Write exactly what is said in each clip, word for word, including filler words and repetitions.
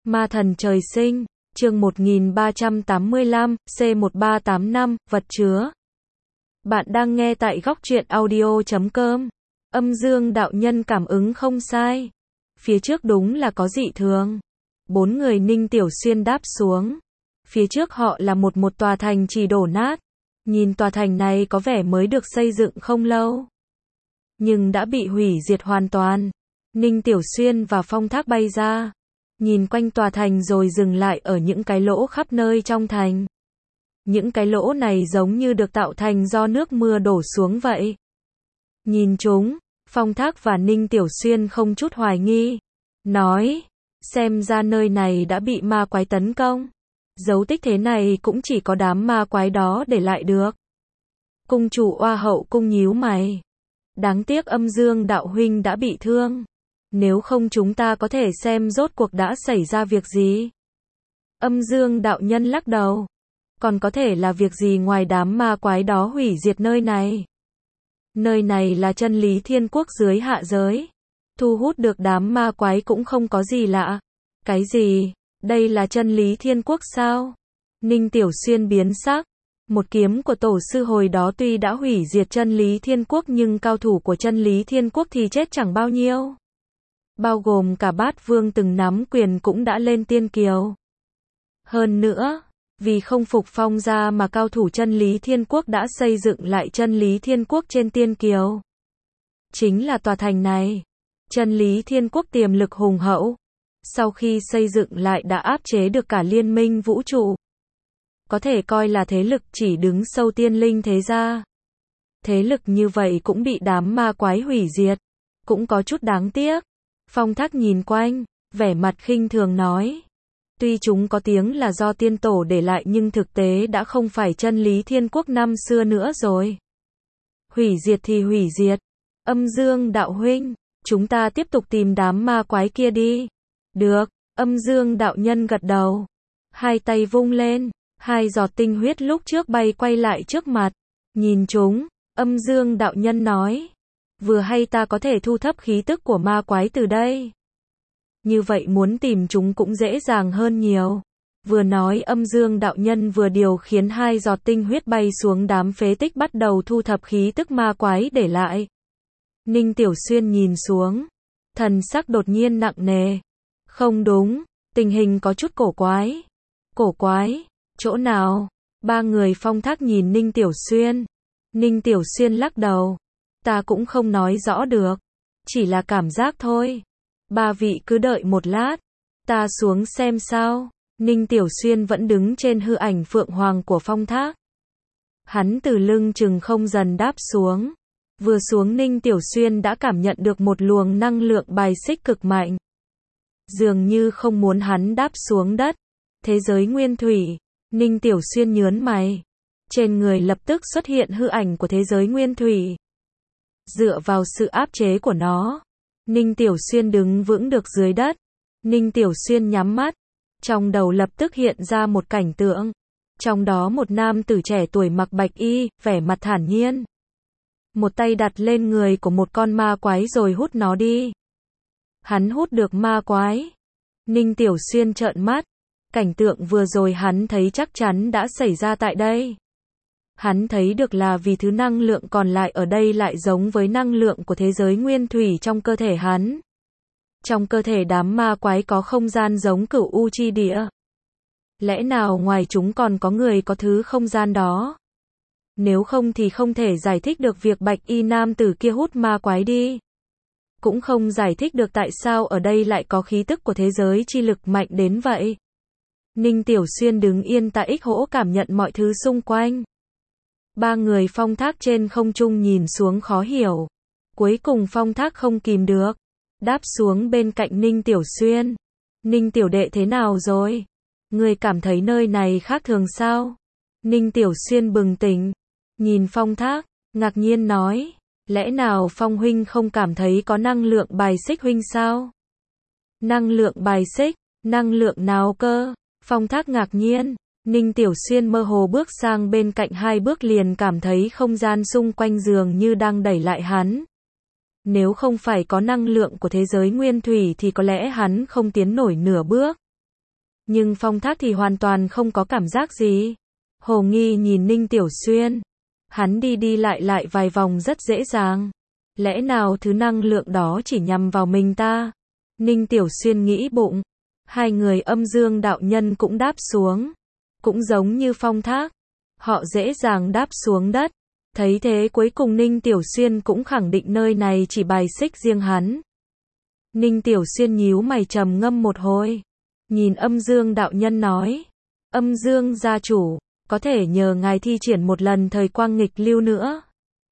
Ma thần trời sinh, chương một nghìn ba trăm tám mươi lăm, C một ba tám năm, vật chứa. Bạn đang nghe tại góc truyện audio chấm com. Âm dương đạo nhân cảm ứng không sai. Phía trước đúng là có dị thường. Bốn người Ninh Tiểu Xuyên đáp xuống. Phía trước họ là một một tòa thành chỉ đổ nát. Nhìn tòa thành này có vẻ mới được xây dựng không lâu, nhưng đã bị hủy diệt hoàn toàn. Ninh Tiểu Xuyên và Phong Thác bay ra, nhìn quanh tòa thành rồi dừng lại ở những cái lỗ khắp nơi trong thành. Những cái lỗ này giống như được tạo thành do nước mưa đổ xuống vậy. Nhìn chúng, Phong Thác và Ninh Tiểu Xuyên không chút hoài nghi, nói, xem ra nơi này đã bị ma quái tấn công. Dấu tích thế này cũng chỉ có đám ma quái đó để lại được. Cung chủ Oa Hậu Cung nhíu mày. Đáng tiếc Âm Dương đạo huynh đã bị thương. Nếu không chúng ta có thể xem rốt cuộc đã xảy ra việc gì. Âm Dương đạo nhân lắc đầu. Còn có thể là việc gì ngoài đám ma quái đó hủy diệt nơi này. Nơi này là chân lý thiên quốc dưới hạ giới. Thu hút được đám ma quái cũng không có gì lạ. Cái gì? Đây là chân lý thiên quốc sao? Ninh Tiểu Xuyên biến sắc. Một kiếm của tổ sư hồi đó tuy đã hủy diệt chân lý thiên quốc nhưng cao thủ của chân lý thiên quốc thì chết chẳng bao nhiêu. Bao gồm cả Bát Vương từng nắm quyền cũng đã lên tiên kiều. Hơn nữa, vì không phục Phong gia mà cao thủ chân lý thiên quốc đã xây dựng lại chân lý thiên quốc trên tiên kiều. Chính là tòa thành này. Chân lý thiên quốc tiềm lực hùng hậu. Sau khi xây dựng lại đã áp chế được cả liên minh vũ trụ. Có thể coi là thế lực chỉ đứng sâu tiên linh thế gia. Thế lực như vậy cũng bị đám ma quái hủy diệt. Cũng có chút đáng tiếc. Phong Thác nhìn quanh, vẻ mặt khinh thường nói. Tuy chúng có tiếng là do tiên tổ để lại nhưng thực tế đã không phải chân lý thiên quốc năm xưa nữa rồi. Hủy diệt thì hủy diệt. Âm Dương đạo huynh, chúng ta tiếp tục tìm đám ma quái kia đi. Được, Âm Dương đạo nhân gật đầu. Hai tay vung lên, hai giọt tinh huyết lúc trước bay quay lại trước mặt. Nhìn chúng, Âm Dương đạo nhân nói. Vừa hay ta có thể thu thập khí tức của ma quái từ đây. Như vậy muốn tìm chúng cũng dễ dàng hơn nhiều. Vừa nói Âm Dương đạo nhân vừa điều khiến hai giọt tinh huyết bay xuống đám phế tích bắt đầu thu thập khí tức ma quái để lại. Ninh Tiểu Xuyên nhìn xuống. Thần sắc đột nhiên nặng nề. Không đúng, tình hình có chút cổ quái. Cổ quái, chỗ nào? Ba người Phong Thác nhìn Ninh Tiểu Xuyên. Ninh Tiểu Xuyên lắc đầu. Ta cũng không nói rõ được. Chỉ là cảm giác thôi. Ba vị cứ đợi một lát. Ta xuống xem sao. Ninh Tiểu Xuyên vẫn đứng trên hư ảnh phượng hoàng của Phong Thác. Hắn từ lưng chừng không dần đáp xuống. Vừa xuống Ninh Tiểu Xuyên đã cảm nhận được một luồng năng lượng bài xích cực mạnh. Dường như không muốn hắn đáp xuống đất. Thế giới nguyên thủy. Ninh Tiểu Xuyên nhớn mày. Trên người lập tức xuất hiện hư ảnh của thế giới nguyên thủy. Dựa vào sự áp chế của nó, Ninh Tiểu Xuyên đứng vững được dưới đất. Ninh Tiểu Xuyên nhắm mắt. Trong đầu lập tức hiện ra một cảnh tượng. Trong đó một nam tử trẻ tuổi mặc bạch y, vẻ mặt thản nhiên. Một tay đặt lên người của một con ma quái rồi hút nó đi. Hắn hút được ma quái. Ninh Tiểu Xuyên trợn mắt. Cảnh tượng vừa rồi hắn thấy chắc chắn đã xảy ra tại đây. Hắn thấy được là vì thứ năng lượng còn lại ở đây lại giống với năng lượng của thế giới nguyên thủy trong cơ thể hắn. Trong cơ thể đám ma quái có không gian giống Cửu U chi địa. Lẽ nào ngoài chúng còn có người có thứ không gian đó? Nếu không thì không thể giải thích được việc bạch y nam tử kia hút ma quái đi. Cũng không giải thích được tại sao ở đây lại có khí tức của thế giới chi lực mạnh đến vậy. Ninh Tiểu Xuyên đứng yên tại ích hỗ cảm nhận mọi thứ xung quanh. Ba người Phong Thác trên không trung nhìn xuống khó hiểu. Cuối cùng Phong Thác không kìm được. Đáp xuống bên cạnh Ninh Tiểu Xuyên. Ninh tiểu đệ thế nào rồi? Người cảm thấy nơi này khác thường sao? Ninh Tiểu Xuyên bừng tỉnh. Nhìn Phong Thác, ngạc nhiên nói. Lẽ nào Phong huynh không cảm thấy có năng lượng bài xích huynh sao? Năng lượng bài xích? Năng lượng nào cơ? Phong Thác ngạc nhiên. Ninh Tiểu Xuyên mơ hồ bước sang bên cạnh hai bước liền cảm thấy không gian xung quanh dường như đang đẩy lại hắn. Nếu không phải có năng lượng của thế giới nguyên thủy thì có lẽ hắn không tiến nổi nửa bước. Nhưng Phong Thác thì hoàn toàn không có cảm giác gì. Hồ nghi nhìn Ninh Tiểu Xuyên. Hắn đi đi lại lại vài vòng rất dễ dàng. Lẽ nào thứ năng lượng đó chỉ nhằm vào mình ta? Ninh Tiểu Xuyên nghĩ bụng. Hai người âm dương đạo nhân cũng đáp xuống. Cũng giống như Phong Thác. Họ dễ dàng đáp xuống đất. Thấy thế cuối cùng Ninh Tiểu Xuyên cũng khẳng định nơi này chỉ bài xích riêng hắn. Ninh Tiểu Xuyên nhíu mày trầm ngâm một hồi. Nhìn âm dương đạo nhân nói. Âm dương gia chủ, có thể nhờ ngài thi triển một lần thời quang nghịch lưu nữa.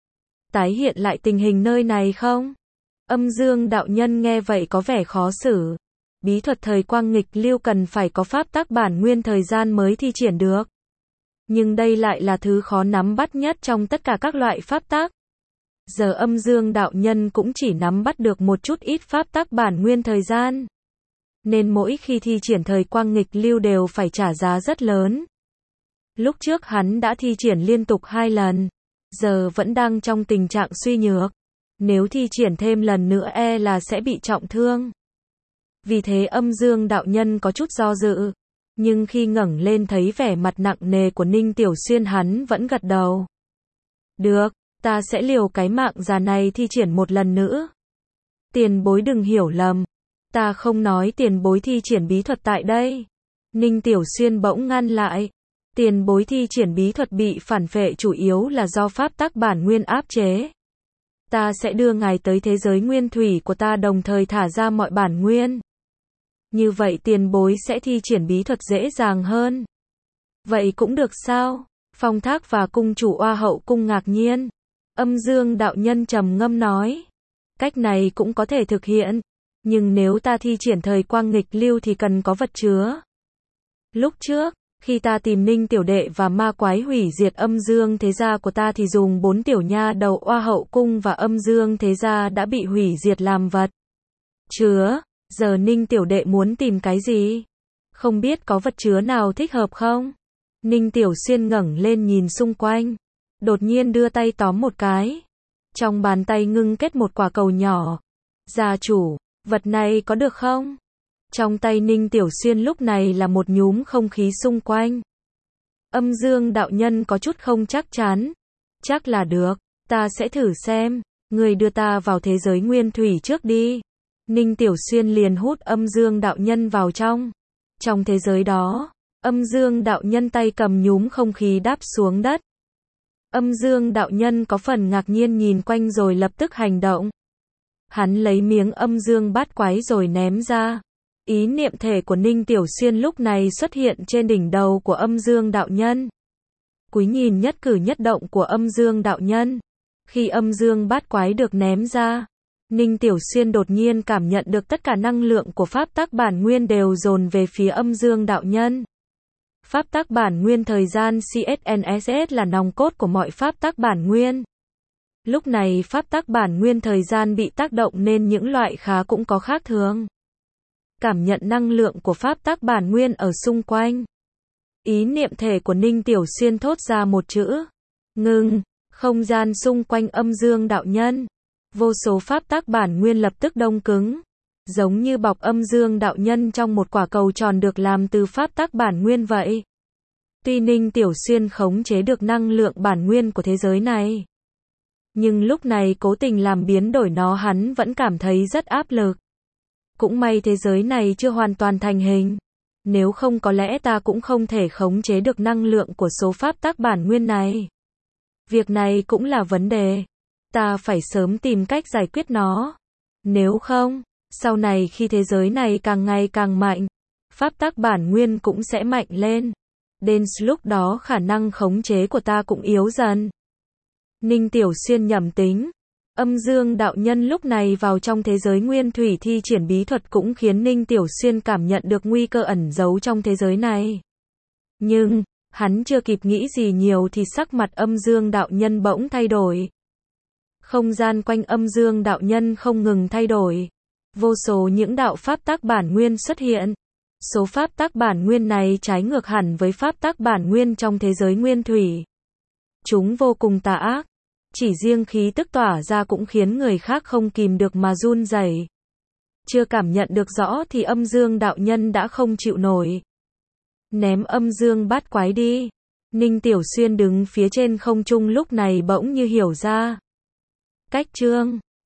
Tái hiện lại tình hình nơi này không? Âm dương đạo nhân nghe vậy có vẻ khó xử. Bí thuật thời quang nghịch lưu cần phải có pháp tắc bản nguyên thời gian mới thi triển được. Nhưng đây lại là thứ khó nắm bắt nhất trong tất cả các loại pháp tắc. Giờ âm dương đạo nhân cũng chỉ nắm bắt được một chút ít pháp tắc bản nguyên thời gian. Nên mỗi khi thi triển thời quang nghịch lưu đều phải trả giá rất lớn. Lúc trước hắn đã thi triển liên tục hai lần. Giờ vẫn đang trong tình trạng suy nhược. Nếu thi triển thêm lần nữa e là sẽ bị trọng thương. Vì thế âm dương đạo nhân có chút do dự. Nhưng khi ngẩng lên thấy vẻ mặt nặng nề của Ninh Tiểu Xuyên hắn vẫn gật đầu. Được, ta sẽ liều cái mạng già này thi triển một lần nữa. Tiền bối đừng hiểu lầm. Ta không nói tiền bối thi triển bí thuật tại đây. Ninh Tiểu Xuyên bỗng ngăn lại. Tiền bối thi triển bí thuật bị phản phệ chủ yếu là do pháp tắc bản nguyên áp chế. Ta sẽ đưa ngài tới thế giới nguyên thủy của ta đồng thời thả ra mọi bản nguyên. Như vậy tiền bối sẽ thi triển bí thuật dễ dàng hơn. Vậy cũng được sao? Phong Thác và cung chủ Oa Hậu cung ngạc nhiên. Âm dương đạo nhân trầm ngâm nói. Cách này cũng có thể thực hiện. Nhưng nếu ta thi triển thời quang nghịch lưu thì cần có vật chứa. Lúc trước, khi ta tìm Ninh tiểu đệ và ma quái hủy diệt âm dương thế gia của ta thì dùng bốn tiểu nha đầu Oa Hậu cung và âm dương thế gia đã bị hủy diệt làm vật chứa. Giờ Ninh tiểu đệ muốn tìm cái gì? Không biết có vật chứa nào thích hợp không? Ninh Tiểu Xuyên ngẩng lên nhìn xung quanh. Đột nhiên đưa tay tóm một cái. Trong bàn tay ngưng kết một quả cầu nhỏ. Gia chủ, vật này có được không? Trong tay Ninh Tiểu Xuyên lúc này là một nhúm không khí xung quanh. Âm dương đạo nhân có chút không chắc chắn. Chắc là được, ta sẽ thử xem. Người đưa ta vào thế giới nguyên thủy trước đi. Ninh Tiểu Xuyên liền hút âm dương đạo nhân vào trong. Trong thế giới đó, âm dương đạo nhân tay cầm nhúm không khí đáp xuống đất. Âm dương đạo nhân có phần ngạc nhiên nhìn quanh rồi lập tức hành động. Hắn lấy miếng âm dương bát quái rồi ném ra. Ý niệm thể của Ninh Tiểu Xuyên lúc này xuất hiện trên đỉnh đầu của âm dương đạo nhân. Cúi nhìn nhất cử nhất động của âm dương đạo nhân. Khi âm dương bát quái được ném ra, Ninh Tiểu Xuyên đột nhiên cảm nhận được tất cả năng lượng của pháp tắc bản nguyên đều dồn về phía âm dương đạo nhân. Pháp tắc bản nguyên thời gian xê ét en ét ét là nòng cốt của mọi pháp tắc bản nguyên. Lúc này pháp tắc bản nguyên thời gian bị tác động nên những loại khá cũng có khác thường. Cảm nhận năng lượng của pháp tắc bản nguyên ở xung quanh. Ý niệm thể của Ninh Tiểu Xuyên thốt ra một chữ. Ngừng. Không gian xung quanh âm dương đạo nhân. Vô số pháp tắc bản nguyên lập tức đông cứng. Giống như bọc âm dương đạo nhân trong một quả cầu tròn được làm từ pháp tắc bản nguyên vậy. Tuy Ninh Tiểu Xuyên khống chế được năng lượng bản nguyên của thế giới này. Nhưng lúc này cố tình làm biến đổi nó hắn vẫn cảm thấy rất áp lực. Cũng may thế giới này chưa hoàn toàn thành hình. Nếu không có lẽ ta cũng không thể khống chế được năng lượng của số pháp tắc bản nguyên này. Việc này cũng là vấn đề. Ta phải sớm tìm cách giải quyết nó. Nếu không, sau này khi thế giới này càng ngày càng mạnh, pháp tắc bản nguyên cũng sẽ mạnh lên. Đến lúc đó khả năng khống chế của ta cũng yếu dần. Ninh Tiểu Xuyên nhẩm tính. Âm dương đạo nhân lúc này vào trong thế giới nguyên thủy thi triển bí thuật cũng khiến Ninh Tiểu Xuyên cảm nhận được nguy cơ ẩn giấu trong thế giới này. Nhưng, hắn chưa kịp nghĩ gì nhiều thì sắc mặt âm dương đạo nhân bỗng thay đổi. Không gian quanh âm dương đạo nhân không ngừng thay đổi. Vô số những đạo pháp tắc bản nguyên xuất hiện. Số pháp tắc bản nguyên này trái ngược hẳn với pháp tắc bản nguyên trong thế giới nguyên thủy. Chúng vô cùng tà ác. Chỉ riêng khí tức tỏa ra cũng khiến người khác không kìm được mà run rẩy. Chưa cảm nhận được rõ thì âm dương đạo nhân đã không chịu nổi. Ném âm dương bát quái đi. Ninh Tiểu Xuyên đứng phía trên không trung lúc này bỗng như hiểu ra. Cách chương